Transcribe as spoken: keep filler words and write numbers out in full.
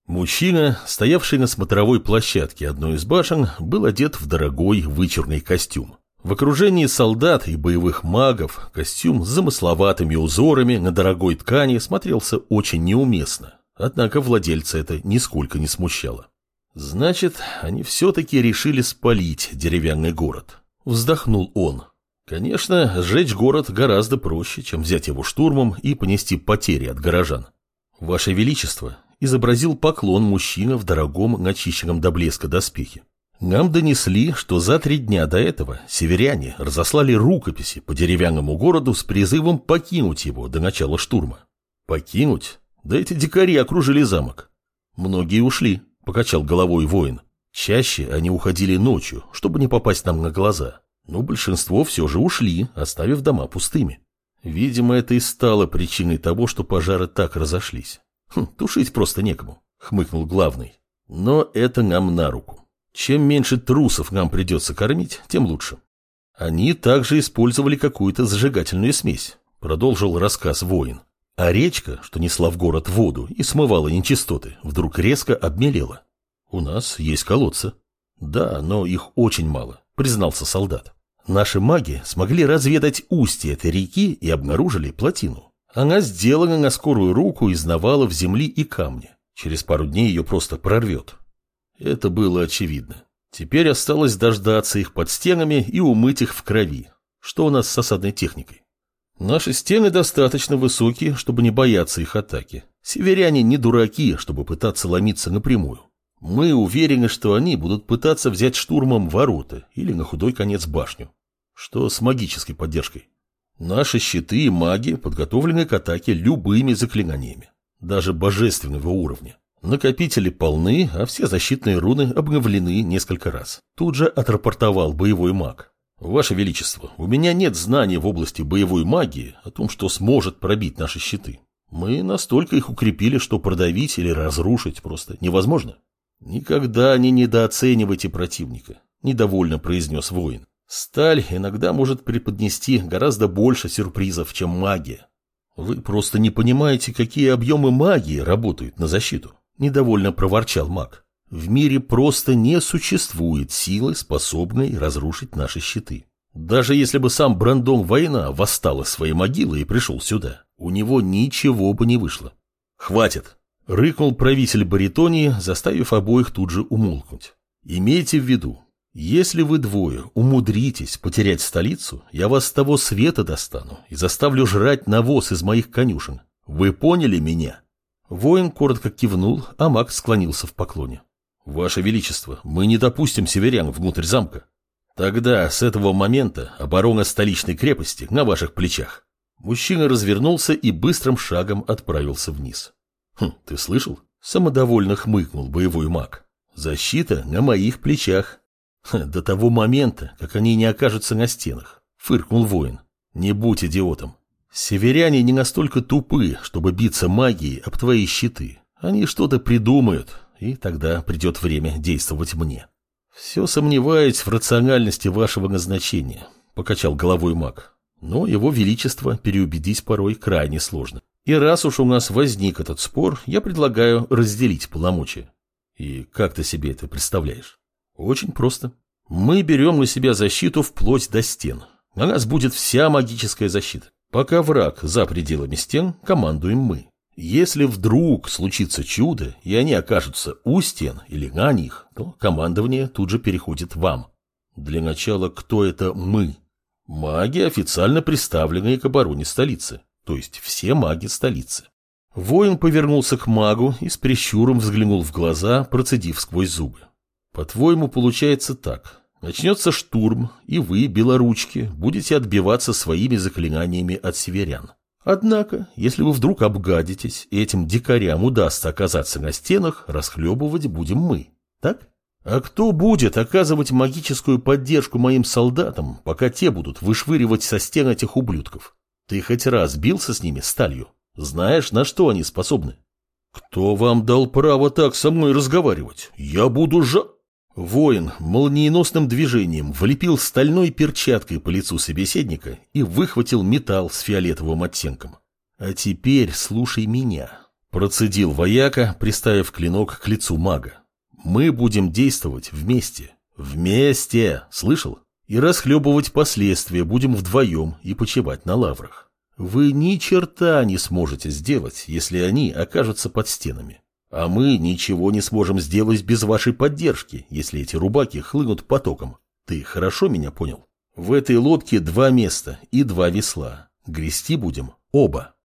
Мужчина, стоявший на смотровой площадке одной из башен, был одет в дорогой вычурный костюм. В окружении солдат и боевых магов костюм с замысловатыми узорами на дорогой ткани смотрелся очень неуместно, однако владельца это нисколько не смущало. Значит, они все-таки решили спалить деревянный город. Вздохнул он. Конечно, сжечь город гораздо проще, чем взять его штурмом и понести потери от горожан. Ваше Величество, изобразил поклон мужчина в дорогом, начищенном до блеска доспехе. Нам донесли, что за три дня до этого северяне разослали рукописи по деревянному городу с призывом покинуть его до начала штурма. Покинуть? Да эти дикари окружили замок. Многие ушли, покачал головой воин. Чаще они уходили ночью, чтобы не попасть нам на глаза. Но большинство все же ушли, оставив дома пустыми. Видимо, это и стало причиной того, что пожары так разошлись. Хм, тушить просто некому, хмыкнул главный. Но это нам на руку. Чем меньше трусов нам придется кормить, тем лучше. Они также использовали какую-то зажигательную смесь, продолжил рассказ воин. А речка, что несла в город воду и смывала нечистоты, вдруг резко обмелела. У нас есть колодцы. Да, но их очень мало, признался солдат. Наши маги смогли разведать устье этой реки и обнаружили плотину. Она сделана на скорую руку из навалов земли и камня. Через пару дней ее просто прорвет. Это было очевидно. Теперь осталось дождаться их под стенами и умыть их в крови. Что у нас с осадной техникой? Наши стены достаточно высокие, чтобы не бояться их атаки. Северяне не дураки, чтобы пытаться ломиться напрямую. Мы уверены, что они будут пытаться взять штурмом ворота или на худой конец башню. Что с магической поддержкой? Наши щиты и маги подготовлены к атаке любыми заклинаниями, даже божественного уровня. Накопители полны, а все защитные руны обновлены несколько раз. Тут же отрапортовал боевой маг. Ваше Величество, у меня нет знаний в области боевой магии о том, что сможет пробить наши щиты. Мы настолько их укрепили, что продавить или разрушить просто невозможно. Никогда не недооценивайте противника, недовольно произнес воин. Сталь иногда может преподнести гораздо больше сюрпризов, чем магия. Вы просто не понимаете, какие объемы магии работают на защиту, недовольно проворчал маг. В мире просто не существует силы, способной разрушить наши щиты. Даже если бы сам Брандон Война восстал из своей могилы и пришел сюда, у него ничего бы не вышло. Хватит, рыкнул правитель Баритонии, заставив обоих тут же умолкнуть. Имейте в виду, если вы двое умудритесь потерять столицу, я вас с того света достану и заставлю жрать навоз из моих конюшен. Вы поняли меня? Воин коротко кивнул, а маг склонился в поклоне. Ваше Величество, мы не допустим северян внутрь замка. Тогда с этого момента оборона столичной крепости на ваших плечах. Мужчина развернулся и быстрым шагом отправился вниз. Хм, ты слышал? Самодовольно хмыкнул боевой маг. Защита на моих плечах. До того момента, как они не окажутся на стенах, фыркнул воин. Не будь идиотом. Северяне не настолько тупы, чтобы биться магией об твои щиты. Они что-то придумают, и тогда придет время действовать мне. Все сомневаюсь в рациональности вашего назначения, покачал головой маг. Но его величество переубедить порой крайне сложно. И раз уж у нас возник этот спор, я предлагаю разделить полномочия. И как ты себе это представляешь? Очень просто. Мы берем на себя защиту вплоть до стен. На нас будет вся магическая защита. Пока враг за пределами стен, командуем мы. Если вдруг случится чудо, и они окажутся у стен или на них, то командование тут же переходит вам. Для начала, кто это мы? Маги, официально представленные к обороне столицы, то есть все маги столицы. Воин повернулся к магу и с прищуром взглянул в глаза, процедив сквозь зубы. По-твоему, получается так. Начнется штурм, и вы, белоручки, будете отбиваться своими заклинаниями от северян. Однако, если вы вдруг обгадитесь, и этим дикарям удастся оказаться на стенах, расхлебывать будем мы. Так? А кто будет оказывать магическую поддержку моим солдатам, пока те будут вышвыривать со стен этих ублюдков? Ты хоть раз бился с ними сталью? Знаешь, на что они способны? Кто вам дал право так со мной разговаривать? Я буду жа... Воин молниеносным движением влепил стальной перчаткой по лицу собеседника и выхватил металл с фиолетовым оттенком. А теперь слушай меня. Процедил вояка, приставив клинок к лицу мага. Мы будем действовать вместе. Вместе, слышал? И расхлебывать последствия будем вдвоем и почивать на лаврах. Вы ни черта не сможете сделать, если они окажутся под стенами. А мы ничего не сможем сделать без вашей поддержки, если эти рубаки хлынут потоком. Ты хорошо меня понял? В этой лодке два места и два весла. Грести будем оба.